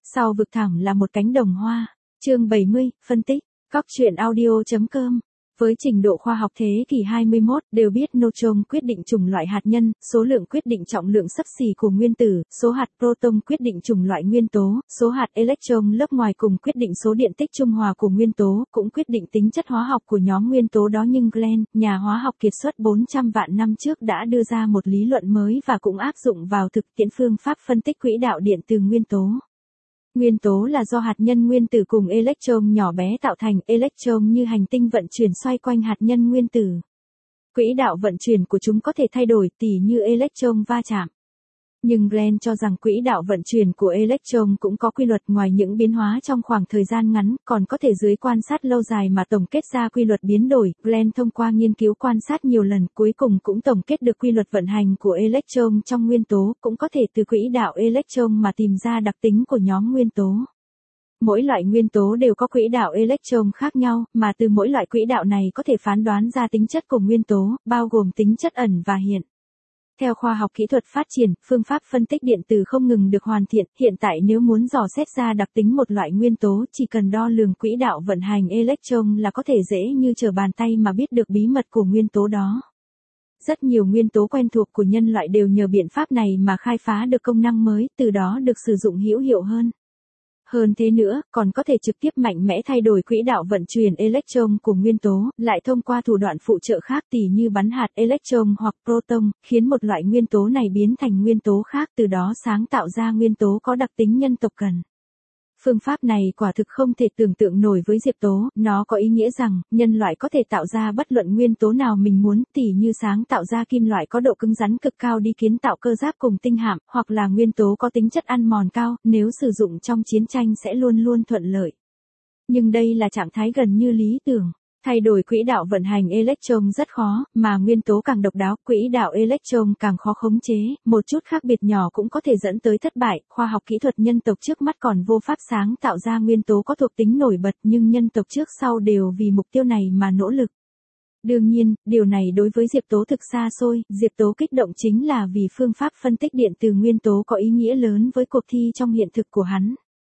Sau vực thẳm là một cánh đồng hoa. Chương 70, phân tích. Cóc truyện audio.com. Với trình độ khoa học thế kỷ 21, đều biết neutron quyết định chủng loại hạt nhân, số lượng quyết định trọng lượng xấp xỉ của nguyên tử, số hạt proton quyết định chủng loại nguyên tố, số hạt electron lớp ngoài cùng quyết định số điện tích trung hòa của nguyên tố, cũng quyết định tính chất hóa học của nhóm nguyên tố đó. Nhưng Glenn, nhà hóa học kiệt xuất 400 vạn năm trước đã đưa ra một lý luận mới và cũng áp dụng vào thực tiễn phương pháp phân tích quỹ đạo điện từ nguyên tố. Nguyên tố là do hạt nhân nguyên tử cùng electron nhỏ bé tạo thành, electron như hành tinh vận chuyển xoay quanh hạt nhân nguyên tử. Quỹ đạo vận chuyển của chúng có thể thay đổi tỉ như electron va chạm. Nhưng Glenn cho rằng quỹ đạo vận chuyển của electron cũng có quy luật, ngoài những biến hóa trong khoảng thời gian ngắn, còn có thể dưới quan sát lâu dài mà tổng kết ra quy luật biến đổi. Glenn thông qua nghiên cứu quan sát nhiều lần, cuối cùng cũng tổng kết được quy luật vận hành của electron trong nguyên tố, cũng có thể từ quỹ đạo electron mà tìm ra đặc tính của nhóm nguyên tố. Mỗi loại nguyên tố đều có quỹ đạo electron khác nhau, mà từ mỗi loại quỹ đạo này có thể phán đoán ra tính chất của nguyên tố, bao gồm tính chất ẩn và hiện. Theo khoa học kỹ thuật phát triển, phương pháp phân tích điện từ không ngừng được hoàn thiện. Hiện tại nếu muốn dò xét ra đặc tính một loại nguyên tố, chỉ cần đo lường quỹ đạo vận hành electron là có thể dễ như trở bàn tay mà biết được bí mật của nguyên tố đó. Rất nhiều nguyên tố quen thuộc của nhân loại đều nhờ biện pháp này mà khai phá được công năng mới, từ đó được sử dụng hữu hiệu hơn. Hơn thế nữa, còn có thể trực tiếp mạnh mẽ thay đổi quỹ đạo vận chuyển electron của nguyên tố, lại thông qua thủ đoạn phụ trợ khác tỉ như bắn hạt electron hoặc proton, khiến một loại nguyên tố này biến thành nguyên tố khác, từ đó sáng tạo ra nguyên tố có đặc tính nhân tộc cần. Phương pháp này quả thực không thể tưởng tượng nổi với Diệp Tố, nó có ý nghĩa rằng, nhân loại có thể tạo ra bất luận nguyên tố nào mình muốn, tỉ như sáng tạo ra kim loại có độ cứng rắn cực cao đi kiến tạo cơ giáp cùng tinh hạm, hoặc là nguyên tố có tính chất ăn mòn cao, nếu sử dụng trong chiến tranh sẽ luôn luôn thuận lợi. Nhưng đây là trạng thái gần như lý tưởng. Thay đổi quỹ đạo vận hành electron rất khó, mà nguyên tố càng độc đáo, quỹ đạo electron càng khó khống chế, một chút khác biệt nhỏ cũng có thể dẫn tới thất bại. Khoa học kỹ thuật nhân tộc trước mắt còn vô pháp sáng tạo ra nguyên tố có thuộc tính nổi bật, nhưng nhân tộc trước sau đều vì mục tiêu này mà nỗ lực. Đương nhiên, điều này đối với Diệp Tố thực xa xôi. Diệp Tố kích động chính là vì phương pháp phân tích điện từ nguyên tố có ý nghĩa lớn với cuộc thi trong hiện thực của hắn.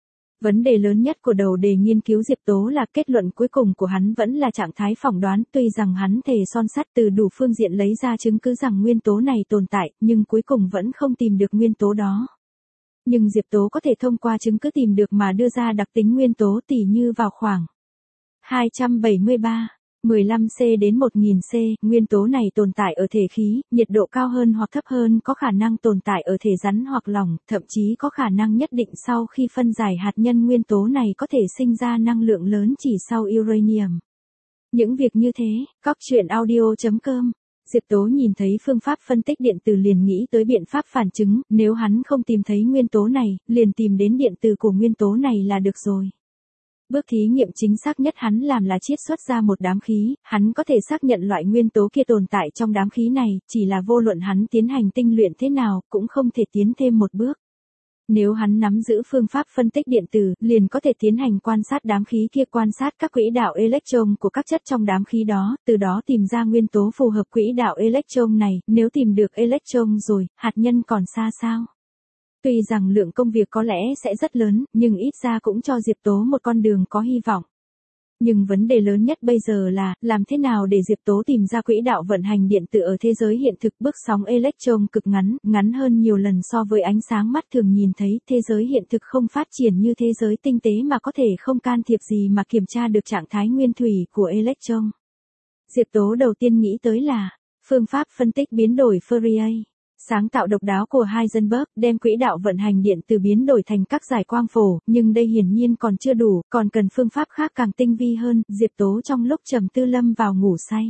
Vấn đề lớn nhất của đầu đề nghiên cứu Diệp Tố là kết luận cuối cùng của hắn vẫn là trạng thái phỏng đoán, tuy rằng hắn thề son sắt từ đủ phương diện lấy ra chứng cứ rằng nguyên tố này tồn tại, nhưng cuối cùng vẫn không tìm được nguyên tố đó. Nhưng Diệp Tố có thể thông qua chứng cứ tìm được mà đưa ra đặc tính nguyên tố tỉ như vào khoảng 273,15C đến 1000C, nguyên tố này tồn tại ở thể khí, nhiệt độ cao hơn hoặc thấp hơn, có khả năng tồn tại ở thể rắn hoặc lỏng, thậm chí có khả năng nhất định sau khi phân giải hạt nhân nguyên tố này có thể sinh ra năng lượng lớn chỉ sau uranium. Những việc như thế, cóc truyện audio.com. Diệp Tố nhìn thấy phương pháp phân tích điện từ liền nghĩ tới biện pháp phản chứng, nếu hắn không tìm thấy nguyên tố này, liền tìm đến điện từ của nguyên tố này là được rồi. Bước thí nghiệm chính xác nhất hắn làm là chiết xuất ra một đám khí, hắn có thể xác nhận loại nguyên tố kia tồn tại trong đám khí này, chỉ là vô luận hắn tiến hành tinh luyện thế nào, cũng không thể tiến thêm một bước. Nếu hắn nắm giữ phương pháp phân tích điện từ, liền có thể tiến hành quan sát đám khí kia, quan sát các quỹ đạo electron của các chất trong đám khí đó, từ đó tìm ra nguyên tố phù hợp quỹ đạo electron này. Nếu tìm được electron rồi, hạt nhân còn xa sao? Tuy rằng lượng công việc có lẽ sẽ rất lớn, nhưng ít ra cũng cho Diệp Tố một con đường có hy vọng. Nhưng vấn đề lớn nhất bây giờ là, làm thế nào để Diệp Tố tìm ra quỹ đạo vận hành điện tử ở thế giới hiện thực. Bước sóng electron cực ngắn, ngắn hơn nhiều lần so với ánh sáng mắt thường nhìn thấy. Thế giới hiện thực không phát triển như thế giới tinh tế mà có thể không can thiệp gì mà kiểm tra được trạng thái nguyên thủy của electron. Diệp Tố đầu tiên nghĩ tới là, phương pháp phân tích biến đổi Fourier. Sáng tạo độc đáo của Heisenberg đem quỹ đạo vận hành điện từ biến đổi thành các giải quang phổ, nhưng đây hiển nhiên còn chưa đủ, còn cần phương pháp khác càng tinh vi hơn. Diệp Tố trong lúc trầm tư lâm vào ngủ say.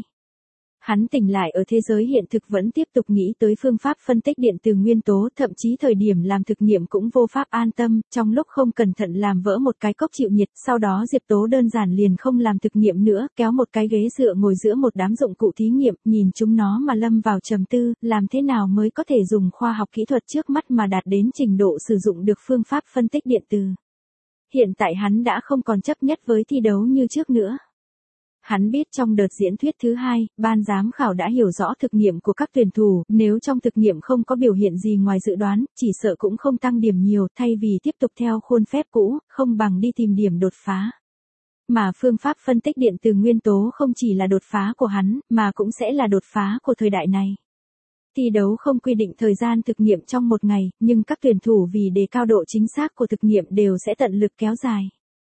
Hắn tỉnh lại ở thế giới hiện thực vẫn tiếp tục nghĩ tới phương pháp phân tích điện từ nguyên tố, thậm chí thời điểm làm thực nghiệm cũng vô pháp an tâm, trong lúc không cẩn thận làm vỡ một cái cốc chịu nhiệt, sau đó Diệp Tố đơn giản liền không làm thực nghiệm nữa, kéo một cái ghế dựa ngồi giữa một đám dụng cụ thí nghiệm, nhìn chúng nó mà lâm vào trầm tư, làm thế nào mới có thể dùng khoa học kỹ thuật trước mắt mà đạt đến trình độ sử dụng được phương pháp phân tích điện từ. Hiện tại hắn đã không còn chấp nhất với thi đấu như trước nữa. Hắn biết trong đợt diễn thuyết thứ hai, ban giám khảo đã hiểu rõ thực nghiệm của các tuyển thủ, nếu trong thực nghiệm không có biểu hiện gì ngoài dự đoán, chỉ sợ cũng không tăng điểm nhiều, thay vì tiếp tục theo khuôn phép cũ, không bằng đi tìm điểm đột phá. Mà phương pháp phân tích điện từ nguyên tố không chỉ là đột phá của hắn, mà cũng sẽ là đột phá của thời đại này. Thi đấu không quy định thời gian thực nghiệm trong một ngày, nhưng các tuyển thủ vì đề cao độ chính xác của thực nghiệm đều sẽ tận lực kéo dài.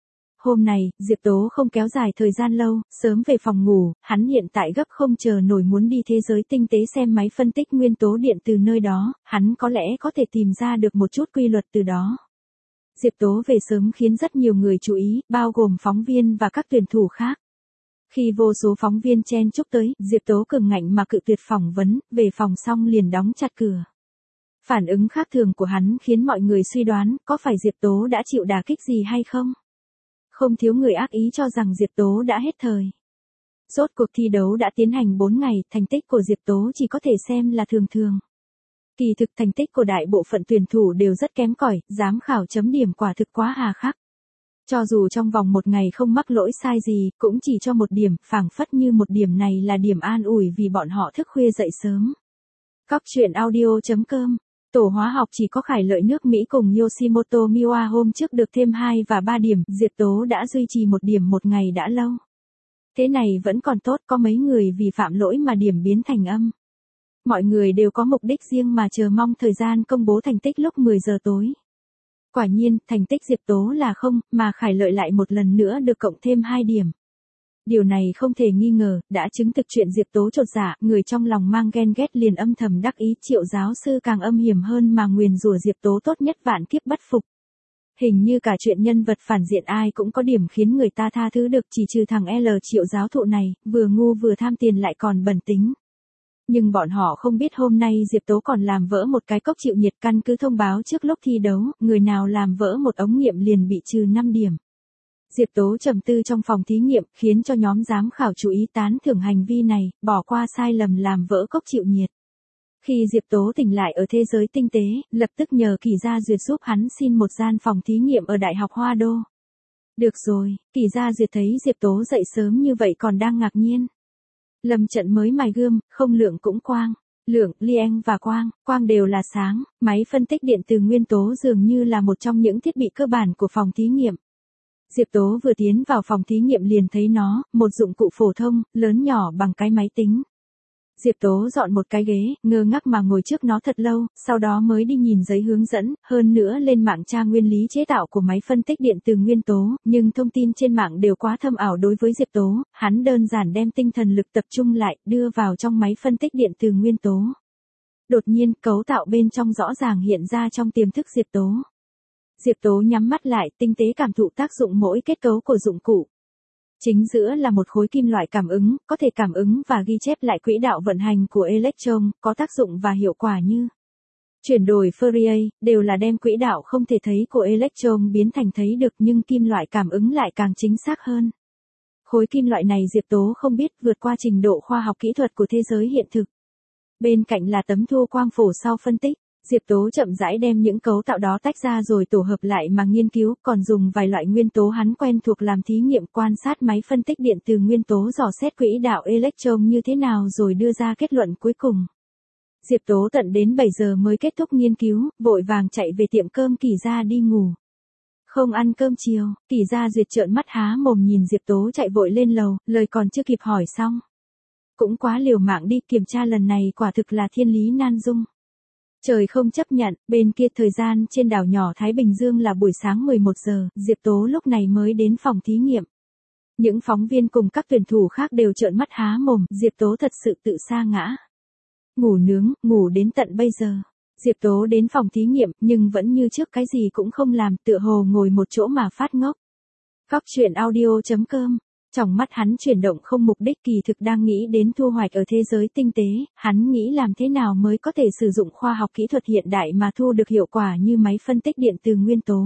Hôm nay, Diệp Tố không kéo dài thời gian lâu, sớm về phòng ngủ, hắn hiện tại gấp không chờ nổi muốn đi thế giới tinh tế xem máy phân tích nguyên tố điện từ nơi đó, hắn có lẽ có thể tìm ra được một chút quy luật từ đó. Diệp Tố về sớm khiến rất nhiều người chú ý, bao gồm phóng viên và các tuyển thủ khác. Khi vô số phóng viên chen chúc tới, Diệp Tố cường ngạnh mà cự tuyệt phỏng vấn, về phòng xong liền đóng chặt cửa. Phản ứng khác thường của hắn khiến mọi người suy đoán, có phải Diệp Tố đã chịu đả kích gì hay không? Không thiếu người ác ý cho rằng Diệp Tố đã hết thời. Rốt cuộc thi đấu đã tiến hành 4 ngày, thành tích của Diệp Tố chỉ có thể xem là thường thường. Kỳ thực thành tích của đại bộ phận tuyển thủ đều rất kém cỏi, giám khảo chấm điểm quả thực quá hà khắc. Cho dù trong vòng một ngày không mắc lỗi sai gì, cũng chỉ cho một điểm, phảng phất như một điểm này là điểm an ủi vì bọn họ thức khuya dậy sớm. Cóc truyện audio.com. Tổ hóa học chỉ có Khải Lợi nước Mỹ cùng Yoshimoto Miwa hôm trước được thêm 2 và 3 điểm, Diệp Tố đã duy trì một điểm một ngày đã lâu. Thế này vẫn còn tốt, có mấy người vì phạm lỗi mà điểm biến thành âm. Mọi người đều có mục đích riêng mà chờ mong thời gian công bố thành tích lúc 10 giờ tối. Quả nhiên, thành tích Diệp Tố là 0, mà Khải Lợi lại một lần nữa được cộng thêm 2 điểm. Điều này không thể nghi ngờ, đã chứng thực chuyện Diệp Tố chột dạ, người trong lòng mang ghen ghét liền âm thầm đắc ý, Triệu giáo sư càng âm hiểm hơn mà nguyền rủa Diệp Tố tốt nhất vạn kiếp bất phục. Hình như cả chuyện nhân vật phản diện ai cũng có điểm khiến người ta tha thứ được, chỉ trừ thằng L Triệu giáo thụ này, vừa ngu vừa tham tiền lại còn bẩn tính. Nhưng bọn họ không biết hôm nay Diệp Tố còn làm vỡ một cái cốc chịu nhiệt, căn cứ thông báo trước lúc thi đấu, người nào làm vỡ một ống nghiệm liền bị trừ 5 điểm. Diệp Tố trầm tư trong phòng thí nghiệm, khiến cho nhóm giám khảo chú ý tán thưởng hành vi này, bỏ qua sai lầm làm vỡ cốc chịu nhiệt. Khi Diệp Tố tỉnh lại ở thế giới tinh tế, lập tức nhờ Kỳ Gia Duyệt giúp hắn xin một gian phòng thí nghiệm ở Đại học Hoa Đô. Được rồi, Kỳ Gia Duyệt thấy Diệp Tố dậy sớm như vậy còn đang ngạc nhiên. Lâm trận mới mài gươm, không lượng cũng quang. Lượng, Lieng và quang đều là sáng, máy phân tích điện từ nguyên tố dường như là một trong những thiết bị cơ bản của phòng thí nghiệm. Diệp Tố vừa tiến vào phòng thí nghiệm liền thấy nó, một dụng cụ phổ thông, lớn nhỏ bằng cái máy tính. Diệp Tố dọn một cái ghế, ngơ ngác mà ngồi trước nó thật lâu, sau đó mới đi nhìn giấy hướng dẫn, hơn nữa lên mạng tra nguyên lý chế tạo của máy phân tích điện từ nguyên tố, nhưng thông tin trên mạng đều quá thâm ảo đối với Diệp Tố, hắn đơn giản đem tinh thần lực tập trung lại, đưa vào trong máy phân tích điện từ nguyên tố. Đột nhiên, cấu tạo bên trong rõ ràng hiện ra trong tiềm thức Diệp Tố. Diệp Tố nhắm mắt lại, tinh tế cảm thụ tác dụng mỗi kết cấu của dụng cụ. Chính giữa là một khối kim loại cảm ứng, có thể cảm ứng và ghi chép lại quỹ đạo vận hành của electron, có tác dụng và hiệu quả như chuyển đổi Fourier, đều là đem quỹ đạo không thể thấy của electron biến thành thấy được, nhưng kim loại cảm ứng lại càng chính xác hơn. Khối kim loại này Diệp Tố không biết vượt qua trình độ khoa học kỹ thuật của thế giới hiện thực. Bên cạnh là tấm thu quang phổ sau phân tích. Diệp Tố chậm rãi đem những cấu tạo đó tách ra rồi tổ hợp lại mà nghiên cứu, còn dùng vài loại nguyên tố hắn quen thuộc làm thí nghiệm, quan sát máy phân tích điện từ nguyên tố, dò xét quỹ đạo electron như thế nào rồi đưa ra kết luận cuối cùng. Diệp Tố tận đến 7 giờ mới kết thúc nghiên cứu, vội vàng chạy về tiệm cơm Kỳ Gia đi ngủ. Không ăn cơm chiều, Kỳ Gia Duyệt trợn mắt há mồm nhìn Diệp Tố chạy vội lên lầu, lời còn chưa kịp hỏi xong. Cũng quá liều mạng đi, kiểm tra lần này quả thực là thiên lý nan dung. Trời không chấp nhận, bên kia thời gian trên đảo nhỏ Thái Bình Dương là buổi sáng 11 giờ, Diệp Tố lúc này mới đến phòng thí nghiệm. Những phóng viên cùng các tuyển thủ khác đều trợn mắt há mồm, Diệp Tố thật sự tự sa ngã. Ngủ nướng, ngủ đến tận bây giờ. Diệp Tố đến phòng thí nghiệm, nhưng vẫn như trước cái gì cũng không làm, tựa hồ ngồi một chỗ mà phát ngốc. Cóc truyện audio.com. Trong mắt hắn chuyển động không mục đích, kỳ thực đang nghĩ đến thu hoạch ở thế giới tinh tế, hắn nghĩ làm thế nào mới có thể sử dụng khoa học kỹ thuật hiện đại mà thu được hiệu quả như máy phân tích điện từ nguyên tố.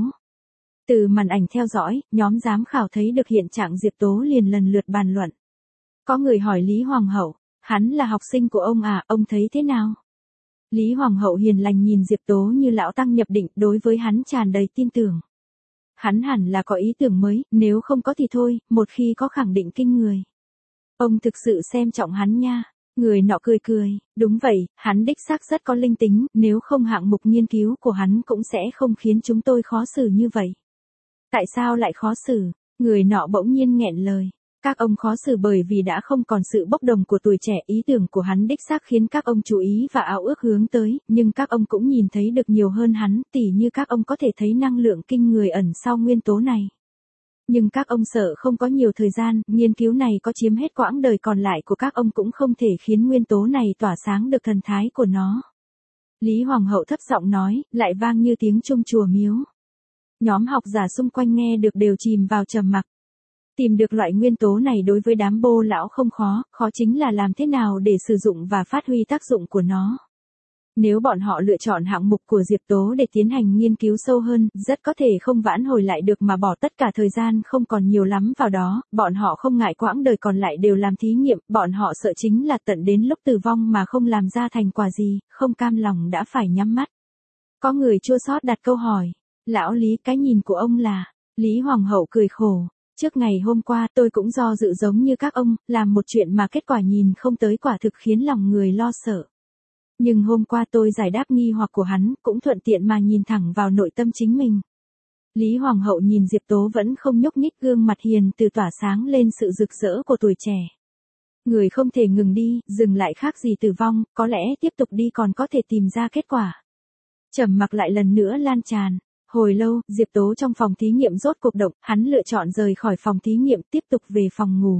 Từ màn ảnh theo dõi, nhóm giám khảo thấy được hiện trạng Diệp Tố liền lần lượt bàn luận. Có người hỏi Lý Hoàng hậu, hắn là học sinh của ông à, ông thấy thế nào? Lý Hoàng hậu hiền lành nhìn Diệp Tố như lão tăng nhập định, đối với hắn tràn đầy tin tưởng. Hắn hẳn là có ý tưởng mới, nếu không có thì thôi, một khi có khẳng định kinh người. Ông thực sự xem trọng hắn nha. Người nọ cười cười, đúng vậy, hắn đích xác rất có linh tính, nếu không hạng mục nghiên cứu của hắn cũng sẽ không khiến chúng tôi khó xử như vậy. Tại sao lại khó xử? Người nọ bỗng nhiên nghẹn lời. Các ông khó xử bởi vì đã không còn sự bốc đồng của tuổi trẻ, ý tưởng của hắn đích xác khiến các ông chú ý và ao ước hướng tới, nhưng các ông cũng nhìn thấy được nhiều hơn hắn, tỉ như các ông có thể thấy năng lượng kinh người ẩn sau nguyên tố này. Nhưng các ông sợ không có nhiều thời gian, nghiên cứu này có chiếm hết quãng đời còn lại của các ông cũng không thể khiến nguyên tố này tỏa sáng được thần thái của nó. Lý Hoàng hậu thấp giọng nói, lại vang như tiếng chuông chùa miếu. Nhóm học giả xung quanh nghe được đều chìm vào trầm mặc. Tìm được loại nguyên tố này đối với đám bô lão không khó, khó chính là làm thế nào để sử dụng và phát huy tác dụng của nó. Nếu bọn họ lựa chọn hạng mục của Diệp Tố để tiến hành nghiên cứu sâu hơn, rất có thể không vãn hồi lại được mà bỏ tất cả thời gian không còn nhiều lắm vào đó, bọn họ không ngại quãng đời còn lại đều làm thí nghiệm, bọn họ sợ chính là tận đến lúc tử vong mà không làm ra thành quả gì, không cam lòng đã phải nhắm mắt. Có người chua xót đặt câu hỏi, lão Lý, cái nhìn của ông là? Lý Hoàng hậu cười khổ. Trước ngày hôm qua tôi cũng do dự giống như các ông, làm một chuyện mà kết quả nhìn không tới quả thực khiến lòng người lo sợ. Nhưng hôm qua tôi giải đáp nghi hoặc của hắn, cũng thuận tiện mà nhìn thẳng vào nội tâm chính mình. Lý Hoàng hậu nhìn Diệp Tố vẫn không nhúc nhích, gương mặt hiền từ tỏa sáng lên sự rực rỡ của tuổi trẻ. Người không thể ngừng đi, dừng lại khác gì tử vong, có lẽ tiếp tục đi còn có thể tìm ra kết quả. Trầm mặc lại lần nữa lan tràn. Hồi lâu, Diệp Tố trong phòng thí nghiệm rốt cuộc động, hắn lựa chọn rời khỏi phòng thí nghiệm tiếp tục về phòng ngủ.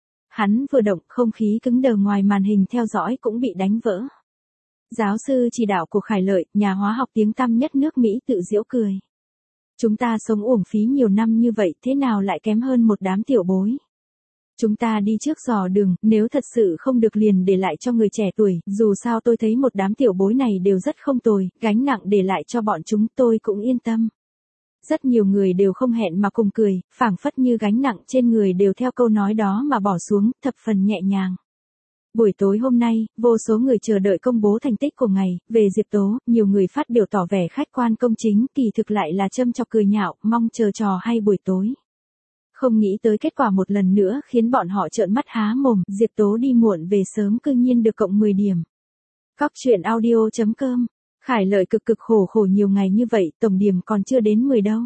Hắn vừa động, không khí cứng đờ ngoài màn hình theo dõi cũng bị đánh vỡ. Giáo sư chỉ đạo của Khải Lợi, nhà hóa học tiếng tăm nhất nước Mỹ tự giễu cười. Chúng ta sống uổng phí nhiều năm như vậy, thế nào lại kém hơn một đám tiểu bối. Chúng ta đi trước dò đường, nếu thật sự không được liền để lại cho người trẻ tuổi, dù sao tôi thấy một đám tiểu bối này đều rất không tồi, gánh nặng để lại cho bọn chúng tôi cũng yên tâm. Rất nhiều người đều không hẹn mà cùng cười, phảng phất như gánh nặng trên người đều theo câu nói đó mà bỏ xuống, thập phần nhẹ nhàng. Buổi tối hôm nay, vô số người chờ đợi công bố thành tích của ngày, về Diệp Tố, nhiều người phát biểu tỏ vẻ khách quan công chính, kỳ thực lại là châm chọc cười nhạo, mong chờ trò hay buổi tối. Không nghĩ tới kết quả một lần nữa khiến bọn họ trợn mắt há mồm, Diệp Tố đi muộn về sớm cư nhiên được cộng 10 điểm. Cóc truyện audio.com, Khải Lợi cực khổ nhiều ngày như vậy, tổng điểm còn chưa đến 10 đâu.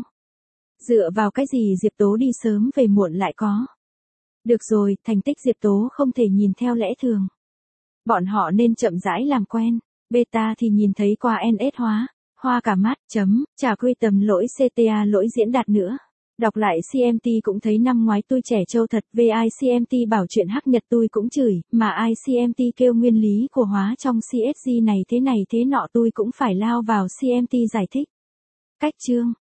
Dựa vào cái gì Diệp Tố đi sớm về muộn lại có. Được rồi, thành tích Diệp Tố không thể nhìn theo lẽ thường. Bọn họ nên chậm rãi làm quen, beta thì nhìn thấy qua NS hóa, hoa cả mắt, chả quy tầm lỗi CTA lỗi diễn đạt nữa. Đọc lại CMT cũng thấy năm ngoái tôi trẻ trâu thật, VICMT bảo chuyện hắc nhật tôi cũng chửi, mà ICMT kêu nguyên lý của hóa trong CSG này thế nọ tôi cũng phải lao vào CMT giải thích. Cách chương